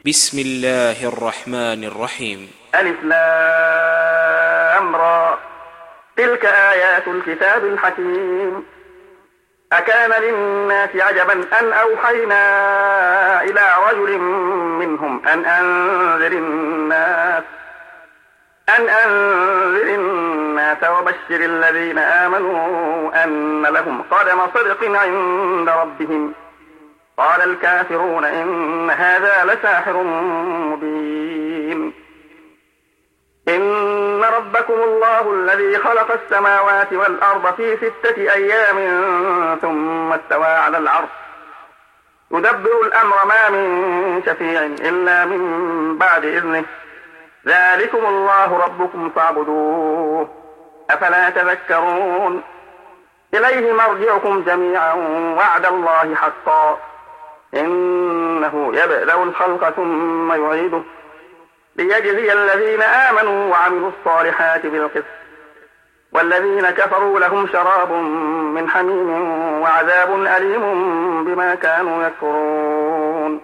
بسم الله الرحمن الرحيم. ألف لام را تلك آيات الكتاب الحكيم. أكان للناس عجبا أن أوحينا إلى رجل منهم أن أنذر الناس وبشر الذين آمنوا أن لهم قدم صدق عند ربهم. قال الكافرون إن هذا لساحر مبين. إن ربكم الله الذي خلق السماوات والأرض في 6 أيام ثم استوى على العرش يدبر الأمر ما من شفيع إلا من بعد إذنه. ذلكم الله ربكم فاعبدوه أفلا تذكرون. إليه مرجعكم جميعا وعد الله حقا إنه يبدأ الخلق ثم يعيده ليجزي الذين آمنوا وعملوا الصالحات بالقسط والذين كفروا لهم شراب من حميم وعذاب أليم بما كانوا يكفرون.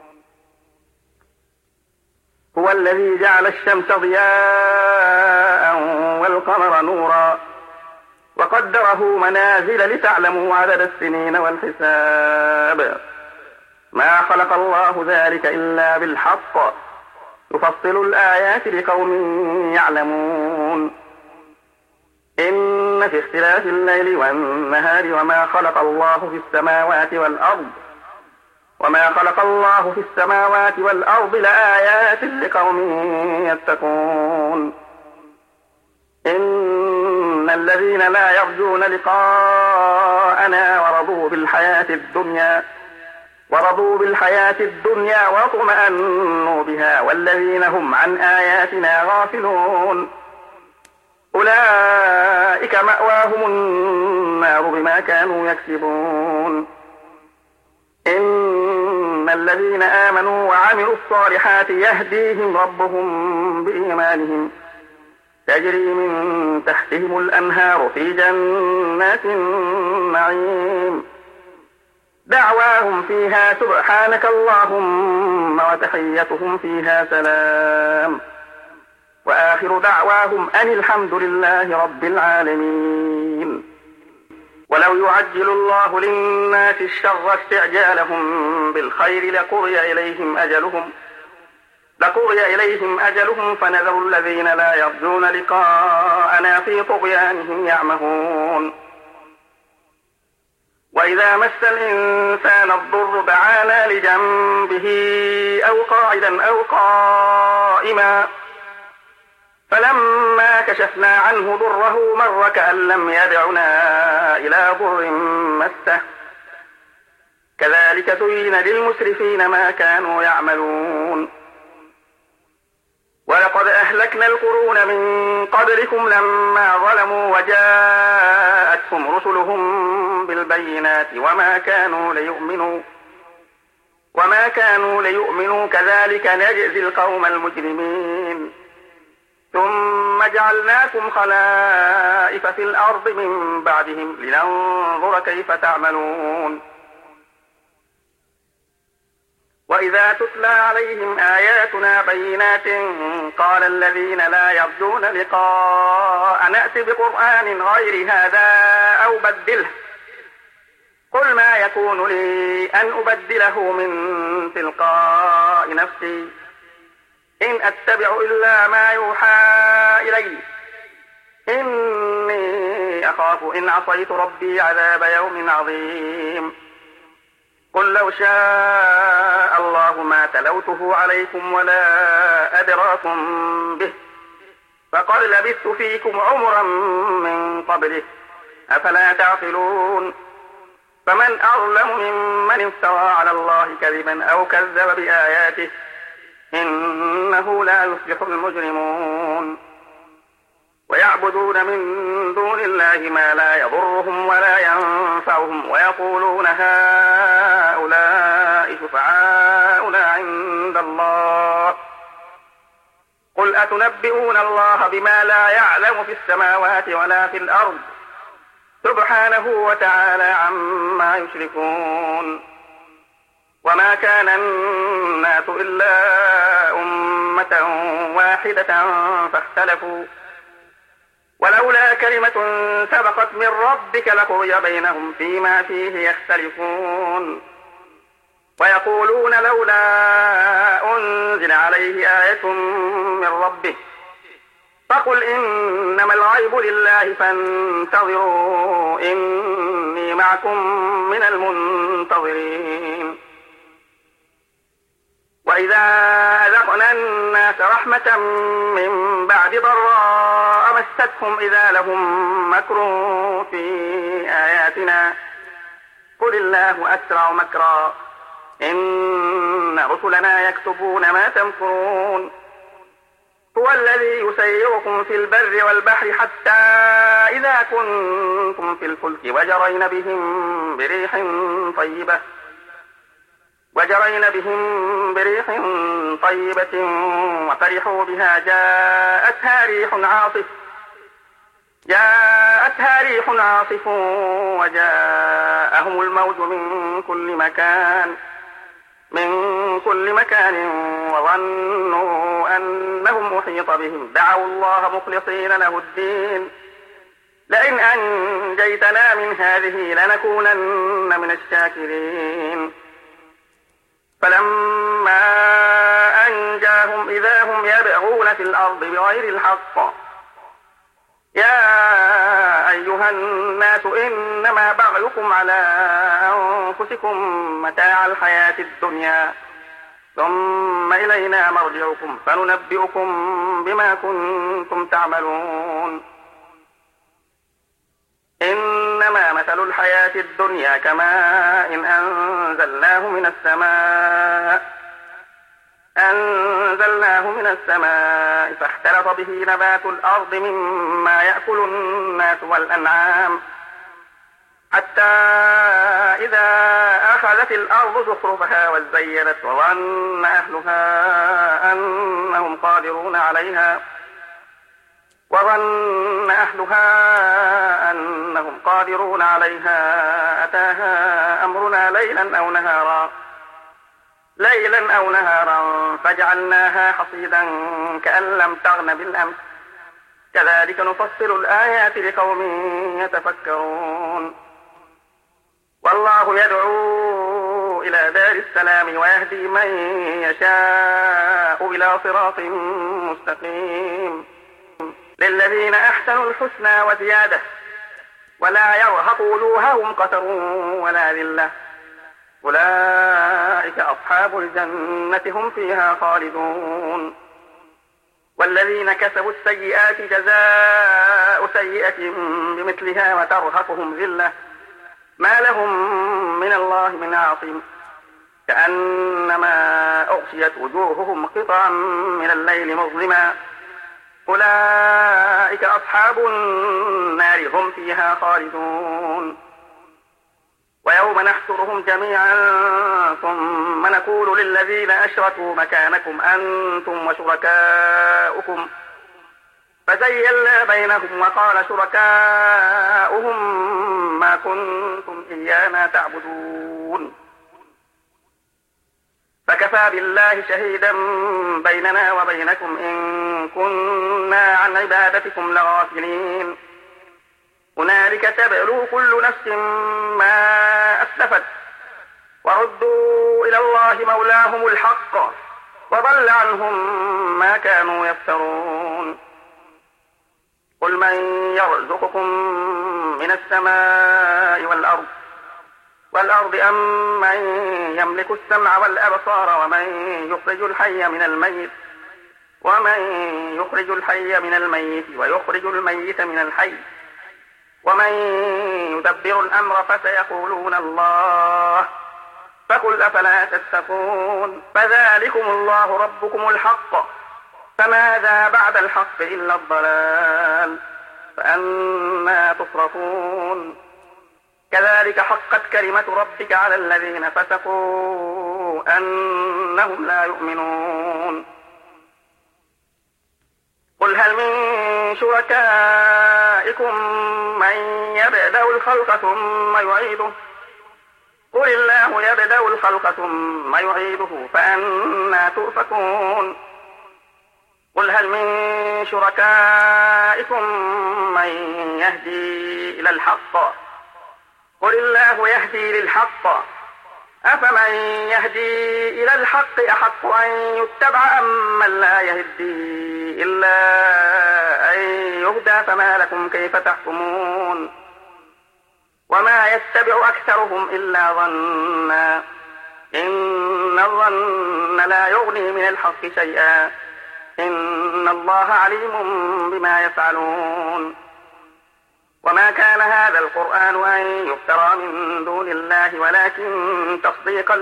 هو الذي جعل الشمس ضياء والقمر نورا وقدره منازل لتعلموا عدد السنين والحساب. ما خلق الله ذلك إلا بالحق يفصل الآيات لقوم يعلمون. إن في اختلاف الليل والنهار وما خلق الله في السماوات والأرض لآيات لقوم يتقون. إن الذين لا يرجون لقاءنا ورضوا بالحياة الدنيا واطمأنوا بها والذين هم عن آياتنا غافلون أولئك مأواهم النار بما كانوا يكسبون. إن الذين آمنوا وعملوا الصالحات يهديهم ربهم بإيمانهم تجري من تحتهم الأنهار في جنات النعيم دعواهم فيها سبحانك اللهم وتحيتهم فيها سلام وآخر دعواهم أن الحمد لله رب العالمين. ولو يعجل الله للناس الشر استعجالهم بالخير لقضي إليهم أجلهم فنذر الذين لا يرجون لقاءنا في طغيانهم يعمهون. وإذا مس الإنسان الضر دعانا لجنبه أو قاعدا أو قائما فلما كشفنا عنه ضره مر كأن لم يدعنا إلى ضر مسه كذلك زين للمسرفين ما كانوا يعملون. ولقد أهلكنا القرون من قبلكم لما ظلموا وجاءتهم رسلهم بالبينات وما كانوا ليؤمنوا كذلك نجزي القوم المجرمين. ثم جعلناكم خلائف في الأرض من بعدهم لننظر كيف تعملون. وإذا تتلى عليهم آياتنا بينات قال الذين لا يرجون لقاء نأت بقرآن غير هذا أو بدله قل ما يكون لي أن أبدله من تلقاء نفسي إن أتبع إلا ما يوحى إلي إني أخاف إن عصيت ربي عذاب يوم عظيم. قل لو شاء الله ما تلوته عليكم ولا أدراكم به فقد لبثت فيكم عمرا من قبله أفلا تعقلون. فمن أظلم ممن افترى على الله كذبا أو كذب بآياته إنه لا يفلح المجرمون. ويعبدون من دون الله ما لا يضرهم ولا ينفعهم ويقولون هؤلاء شفعاؤنا عند الله قل أتنبئون الله بما لا يعلم في السماوات ولا في الأرض سبحانه وتعالى عما يشركون. وما كان الناس إلا أمة واحدة فاختلفوا ولولا كلمة سبقت من ربك لقضي بينهم فيما فيه يختلفون ويقولون لولا أنزل عليه آية من ربه فقل إنما الغيب لله فانتظروا إني معكم من المنتظرين وإذا أذقنا الناس رحمة من بعد ضراء مستهم إذا لهم مكر في آياتنا قل الله أسرع مكرا إن رسلنا يكتبون ما تمكرون هو الذي يسيركم في البر والبحر حتى إذا كنتم في الفلك وجرين بهم بريح طيبة وفرحوا بها جاءتها ريح عاصف وجاءهم الموج من كل مكان وظنوا أنهم أحيط بهم دعوا الله مخلصين له الدين لئن أنجيتنا من هذه لنكونن من الشاكرين فلما أنجاهم إذا هم يبغون في الأرض بغير الحق يا أيها الناس إنما بغيكم على أنفسكم متاع الحياة الدنيا ثم إلينا مرجعكم فننبئكم بما كنتم تعملون إنما مثل الحياة الدنيا كماء أنزلناه من السماء فاختلط به نبات الأرض مما يأكل الناس والأنعام حتى إذا أخذت الأرض زخرفها وزينت وظن أهلها أنهم قادرون عليها أتاها أمرنا ليلا أو نهارا فجعلناها حصيدا كأن لم تغن بالأمس كذلك نفصل الآيات لقوم يتفكرون والله يدعو إلى دار السلام ويهدي من يشاء إلى صراط مستقيم للذين أحسنوا الحسنى وزيادة ولا يرهق وجوههم قتر ولا ذلة أولئك أصحاب الجنة هم فيها خالدون والذين كسبوا السيئات جزاء سيئة بمثلها وترهقهم ذلة ما لهم من الله من عاصم كأنما أغشيت وجوههم قطعا من الليل مظلما أولئك أصحاب النار هم فيها خالدون ويوم نحشرهم جميعا ثم نقول للذين أشركوا مكانكم أنتم وشركاؤكم فزيلنا بينهم وقال شركاؤهم ما كنتم إيانا تعبدون فكفى بالله شهيدا بيننا وبينكم إن كنا عن عبادتكم لغافلين هنالك تبلو كل نفس ما أسلفت وردوا إلى الله مولاهم الحق وضل عنهم ما كانوا يفترون قل من يرزقكم من السماء والأرض أم من يملك السمع والأبصار ومن يخرج الحي من الميت ويخرج الميت من الحي ومن يدبر الأمر فسيقولون الله فقل أفلا تتقون فذلكم الله ربكم الحق فماذا بعد الحق إلا الضلال فأنى تصرفون كذلك حقت كلمة ربك على الذين فسقوا أنهم لا يؤمنون قل هل من شركائكم من يبدأ الخلق ثم يعيده قل الله يبدأ الخلق ثم يعيده فأنى تؤفكون قل هل من شركائكم من يهدي إلى الحق قل الله يهدي للحق أفمن يهدي إلى الحق أحق أن يتبع أم من لا يهدي إلا أن يهدى فما لكم كيف تحكمون وما يتبع أكثرهم إلا ظنا إن الظن لا يغني من الحق شيئا إن الله عليم بما يفعلون وما كان هذا القرآن أن يفترى من دون الله ولكن تصديق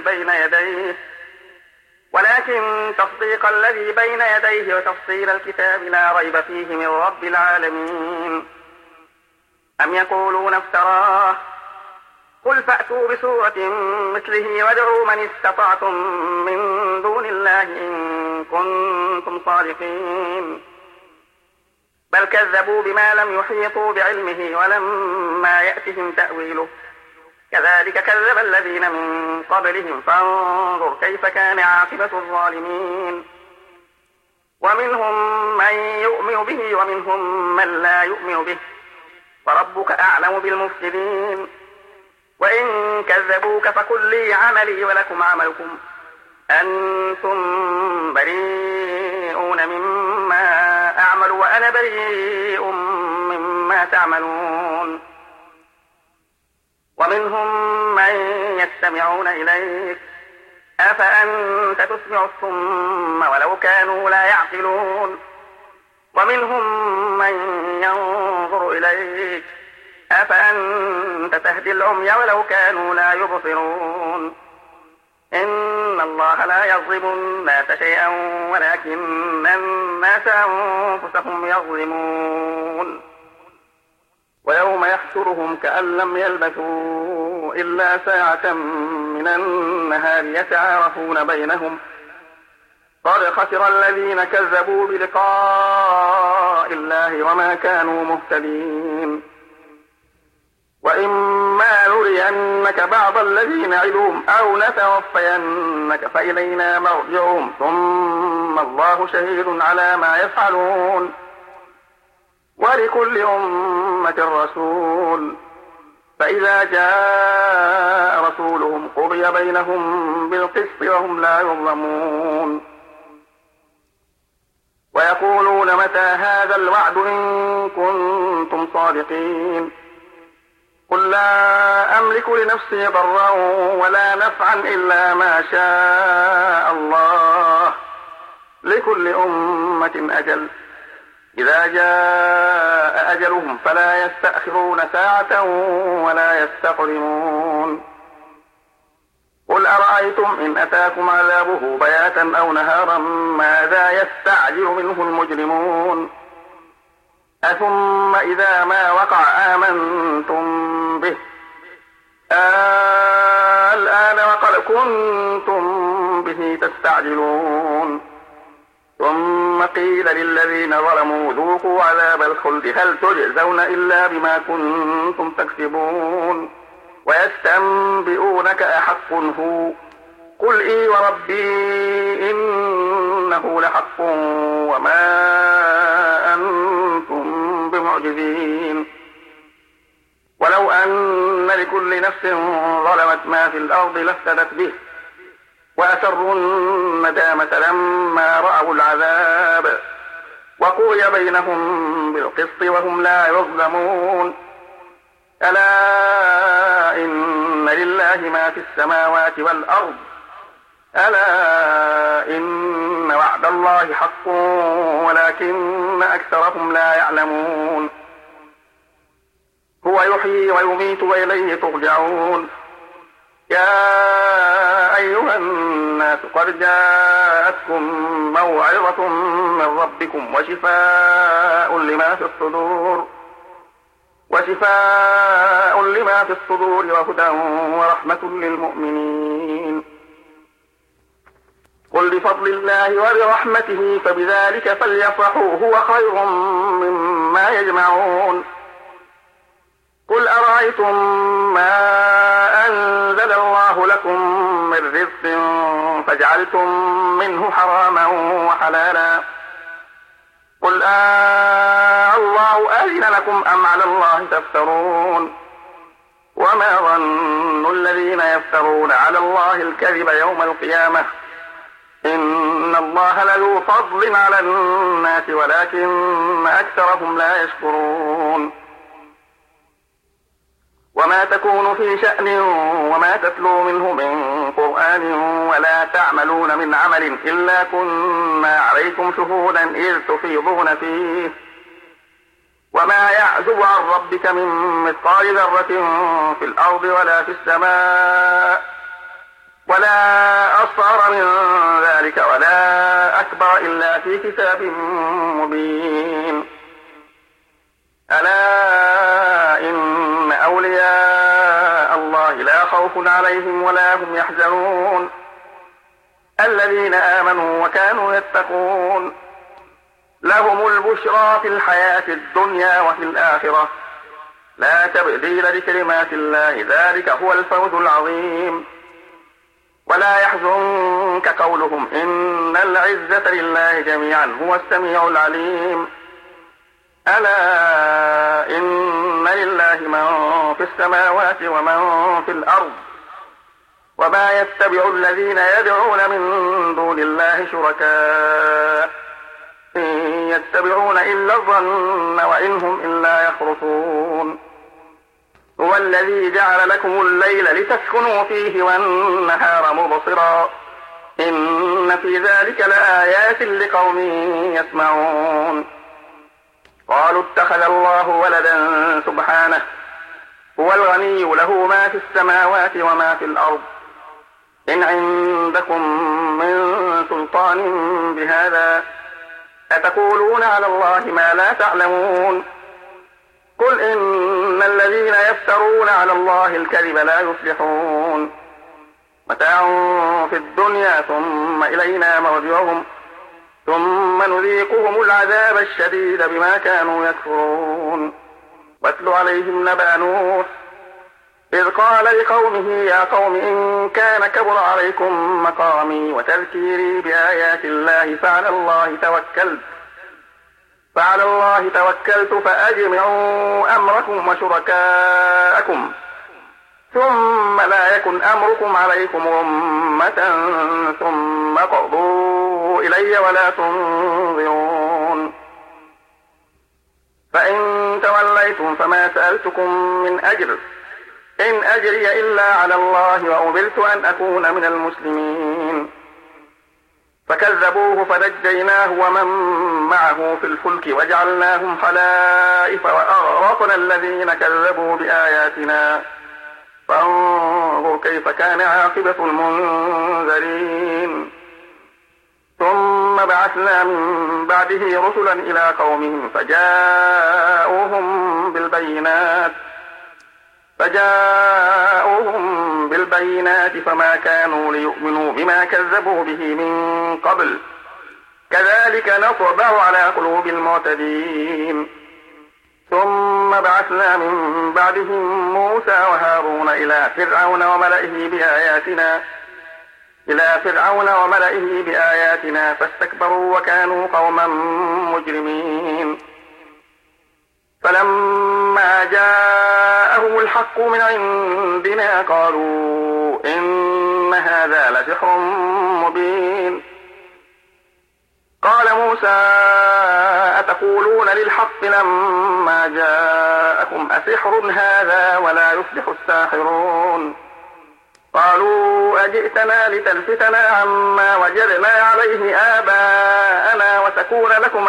الذي بين يديه وتفصيل الكتاب لا ريب فيه من رب العالمين أم يقولون افتراه قل فأتوا بسورة مثله وادعوا من استطعتم من دون الله إن كنتم صادقين بل كذبوا بما لم يحيطوا بعلمه ولما يأتهم تأويله كذلك كذب الذين من قبلهم فانظر كيف كان عاقبة الظالمين ومنهم من يؤمن به ومنهم من لا يؤمن به وربك أعلم بالمفسدين وإن كذبوك فقل لي عملي ولكم عملكم أنتم بريئون مما أعمل وأنا بريء مما تعملون ومنهم من يستمعون إليك أفأنت تسمع الصم ولو كانوا لا يعقلون ومنهم من ينظر إليك أفأنت تهدي العمي ولو كانوا لا يبصرون إن الله لا يظلم الناس شيئا ولكن الناس أنفسهم يظلمون ويوم يحشرهم كأن لم يلبثوا إلا ساعة من النهار يتعارفون بينهم قد خسر الذين كذبوا بلقاء الله وما كانوا مهتدين وإما نرينك بعض الذين نعدهم أو نتوفينك فإلينا مرجعهم ثم الله شهيد على ما يفعلون ولكل أمة رسول فإذا جاء رسولهم قضي بينهم بالقسط وهم لا يظلمون ويقولون متى هذا الوعد إن كنتم صادقين قل لا أملك لنفسي ضرا ولا نفعا إلا ما شاء الله لكل أمة أجل إذا جاء أجلهم فلا يستأخرون ساعة ولا يستقدمون قل أرأيتم إن أتاكم عذابه بياتا أو نهارا ماذا يستعجل منه المجرمون أثم إذا ما وقع آمنتم به الآن وقد كنتم به تستعجلون ثم قيل للذين ظلموا ذوقوا عذاب الخلد هل تجزون إلا بما كنتم تكسبون ويستنبئونك أحق هو قل إي وربي إنه لحق وما أنتم بمعجزين ولو أن لكل نفس ظلمت ما في الأرض لافتدت به وأسروا الندامة لما رأوا العذاب وقضي بينهم بالقسط وهم لا يظلمون ألا إن لله ما في السماوات والأرض ألا إن وعد الله حق ولكن أكثرهم لا يعلمون هو يحيي ويميت وإليه ترجعون يا أيها الناس قد جاءتكم موعظة من ربكم وشفاء لما في الصدور وهدى ورحمة للمؤمنين قل بفضل الله وبرحمته فبذلك فليفرحوا هو خير مما يجمعون قل أرأيتم ما أنزل جعلتم منه حراما وحلالا قل الله أذن لكم أم على الله تفترون وما ظن الذين يفترون على الله الكذب يوم القيامة إن الله لذو فضل على الناس ولكن أكثرهم لا يشكرون وما تكون في شأن وما تتلو منه من قرآن ولا تعملون من عمل إلا كنا عليكم شهودا إذ تفيضون فيه وما يعزب عن ربك من مثقال ذرة في الأرض ولا في السماء ولا أصغر من ذلك ولا أكبر إلا في كتاب مبين ألا إن أولياء الله لا خوف عليهم ولا هم يحزنون الذين آمنوا وكانوا يتقون لهم البشرى في الحياة الدنيا وفي الآخرة لا تبديل لكلمات الله ذلك هو الفوز العظيم ولا يحزنك قولهم إن العزة لله جميعا هو السميع العليم ألا إن لله من في السماوات ومن في الأرض وما يتبع الذين يدعون من دون الله شركاء إن يتبعون إلا الظن وإن هم إلا يخرصون هو الذي جعل لكم الليل لتسكنوا فيه والنهار مبصرا إن في ذلك لآيات لقوم يسمعون قالوا اتخذ الله ولدا سبحانه هو الغني له ما في السماوات وما في الأرض إن عندكم من سلطان بهذا أتقولون على الله ما لا تعلمون قل إن الذين يفترون على الله الكذب لا يفلحون متاع في الدنيا ثم إلينا مرجعهم ثم نذيقهم العذاب الشديد بما كانوا يكفرون واتل عليهم نبأ نوح إذ قال لقومه يا قوم إن كان كبر عليكم مقامي وتذكيري بآيات الله فعلى الله توكلت فأجمعوا أمركم وشركاءكم ثم لا يكن أمركم عليكم غمة ثم قضوا إلي ولا تنظرون فإن توليتم فما سألتكم من أجر إن أجري إلا على الله وأمرت أن أكون من المسلمين فكذبوه فنجيناه ومن معه في الفلك وجعلناهم خلائف وأغرقنا الذين كذبوا بآياتنا فانظر كيف كان عاقبة المنذرين ثم بعثنا من بعده رسلا إلى قومهم فجاءوهم بالبينات فما كانوا ليؤمنوا بما كذبوا به من قبل كذلك نطبع على قلوب المعتدين ثم بعثنا من بعدهم موسى وهارون إلى فرعون وملئه بآياتنا فاستكبروا وكانوا قوما مجرمين فلما جاءهم الحق من عندنا قالوا إن هذا لسحر مبين قال موسى أتقولون للحق لما جاءكم أسحر هذا ولا يفلح الساحرون قالوا أجئتنا لتلفتنا عما وجدنا عليه آباءنا وتكون لكم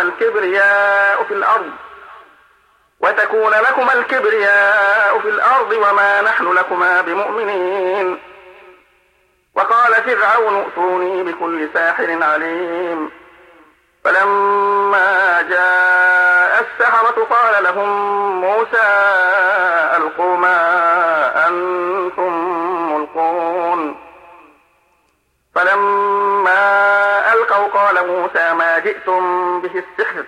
الكبرياء في الأرض وما نحن لكما بمؤمنين وقال فرعون ائتوني بكل ساحر عليم فلما جاء السحرة قال لهم موسى ألقوا ما أنتم ملقون فلما ألقوا قال موسى ما جئتم به السحر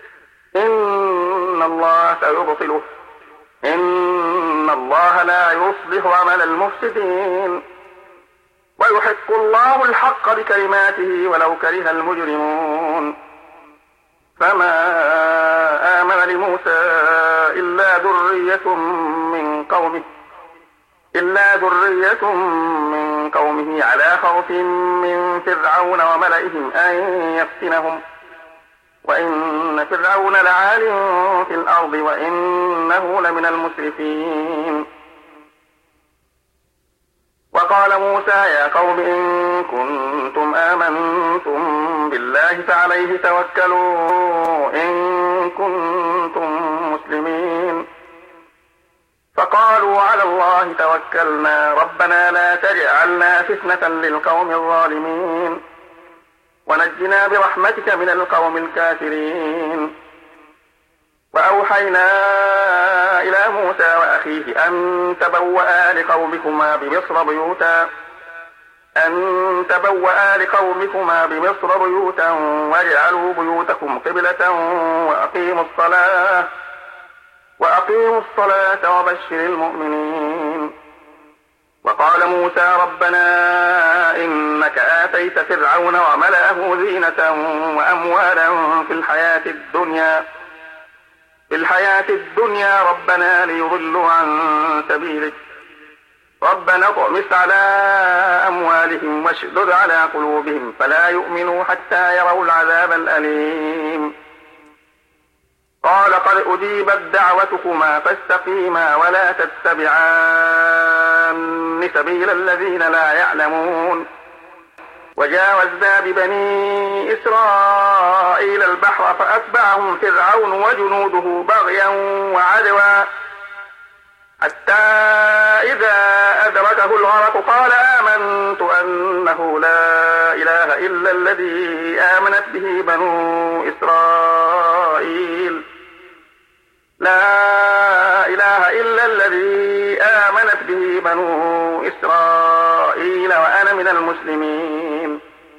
إن الله سيبطله إن الله لا يصلح عمل المفسدين ويحق الله الحق بكلماته ولو كره المجرمون. فما آمن لموسى إلا ذرية من قومه على خوف من فرعون وملئهم أن يفتنهم، وإن فرعون لعال في الأرض وإنه لمن المسرفين. وقال موسى يا قوم إن كنتم آمنتم بالله فعليه توكلوا إن كنتم مسلمين. فقالوا على الله توكلنا ربنا لا تجعلنا فتنة للقوم الظالمين ونجنا برحمتك من القوم الكافرين. وأوحينا إلى موسى وأخيه أن تبوأ لقومكما بمصر واجعلوا بيوتكم قبلة وأقيموا الصلاة وبشر المؤمنين. وقال موسى ربنا إنك آتيت فرعون وملأه زينة وأموالا في الحياة الدنيا ربنا ليضلوا عن سبيلك ربنا اطمس على أموالهم واشدد على قلوبهم فلا يؤمنوا حتى يروا العذاب الأليم. قال قد أجيبت دعوتكما فاستقيما ولا تتبعان سبيل الذين لا يعلمون. وجاوزنا ببني إسرائيل البحر فأتبعهم فرعون وجنوده بغيا وعدوا حتى إذا أدركه الغرق قال آمنت أنه لا إله إلا الذي آمنت به بنو إسرائيل وأنا من المسلمين.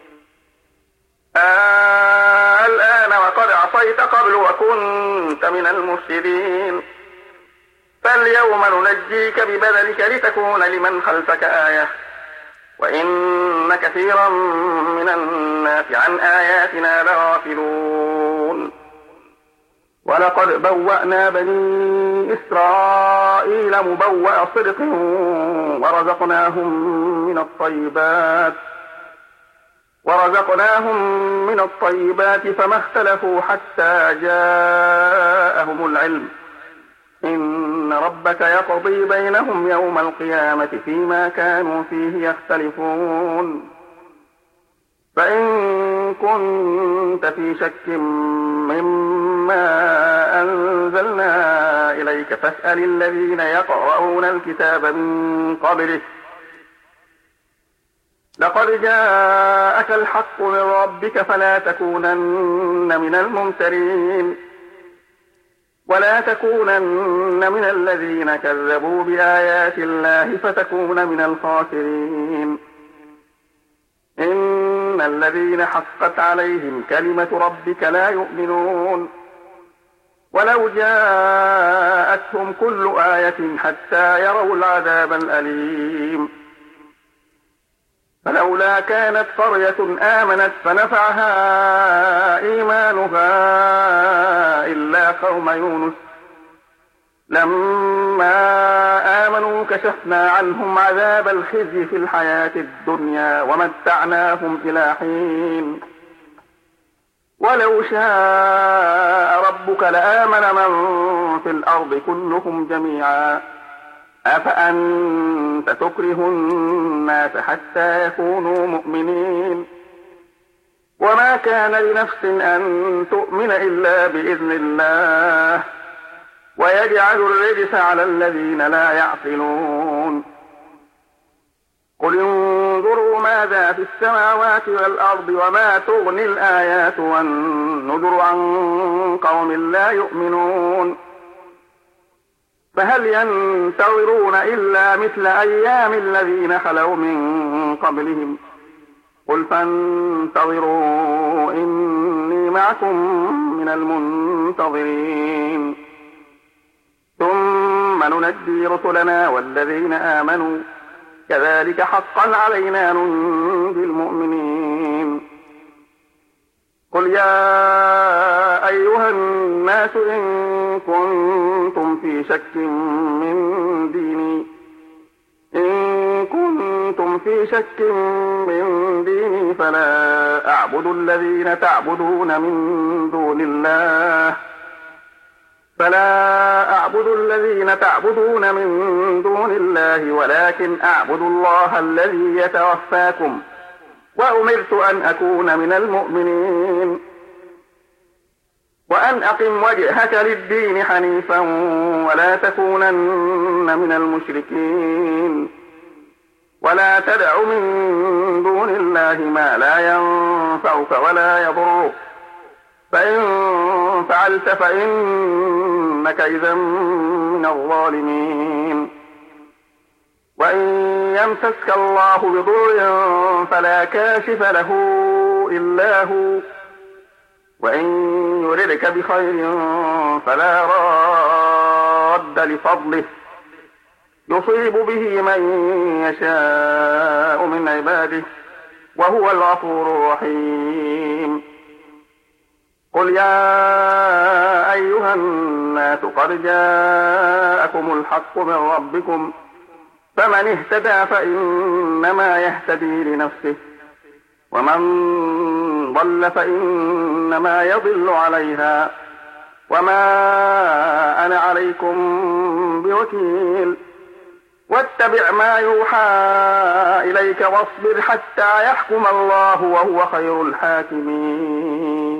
الآن وقد عصيت قبل وكنت من المفسدين فاليوم ننجيك ببدنك لتكون لمن خلفك آية وإن كثيرا من الناس عن آياتنا لغافلون. ولقد بوأنا بني إسرائيل مبوأ صدق ورزقناهم من الطيبات فما اختلفوا حتى جاءهم العلم إن ربك يقضي بينهم يوم القيامة فيما كانوا فيه يختلفون. فإن كنت في شك مما أنزلنا إليك فاسأل الذين يقرؤون الكتاب من قبلك لقد جاءك الحق من ربك فلا تكونن من الممترين ولا تكونن من الذين كذبوا بآيات الله فتكون من الخاسرين. إن الذين حقت عليهم كلمة ربك لا يؤمنون ولو جاءتهم كل آية حتى يروا العذاب الأليم. فلولا كانت قرية آمنت فنفعها إيمانها إلا قوم يونس لما آمنوا كشفنا عنهم عذاب الخزي في الحياة الدنيا ومتعناهم إلى حين. ولو شاء ربك لآمن من في الأرض كلهم جميعا أفأنت تكره الناس حتى يكونوا مؤمنين وما كان لنفس أن تؤمن إلا بإذن الله ويجعل الرجس على الذين لا يعقلون. قل انظروا ماذا في السماوات والأرض وما تغني الآيات والنذر عن قوم لا يؤمنون فهل ينتظرون إلا مثل أيام الذين خلوا من قبلهم قل فانتظروا إني معكم من المنتظرين ثم ننجي رسلنا والذين آمنوا كذلك حقا علينا ننجي المؤمنين. قل يا أيها الناس إن كنتم في شك من ديني فلا أعبد الذين تعبدون من دون الله ولكن أعبد الله الذي يتوفاكم وأمرت أن أكون من المؤمنين. وأن أقم وجهك للدين حنيفا ولا تكونن من المشركين. ولا تدع من دون الله ما لا ينفعك ولا يضرك فإن فعلت فإنك إذا من الظالمين. وإن يمسسك الله بضر فلا كاشف له إلا هو وإن يردك بخير فلا راد لفضله يصيب به من يشاء من عباده وهو الغفور الرحيم. قل يا أيها الناس قد جاءكم الحق من ربكم فمن اهتدى فإنما يهتدي لنفسه ومن ضل فإنما يضل عليها وما أنا عليكم بوكيل. واتبع ما يوحى إليك واصبر حتى يحكم الله وهو خير الحاكمين.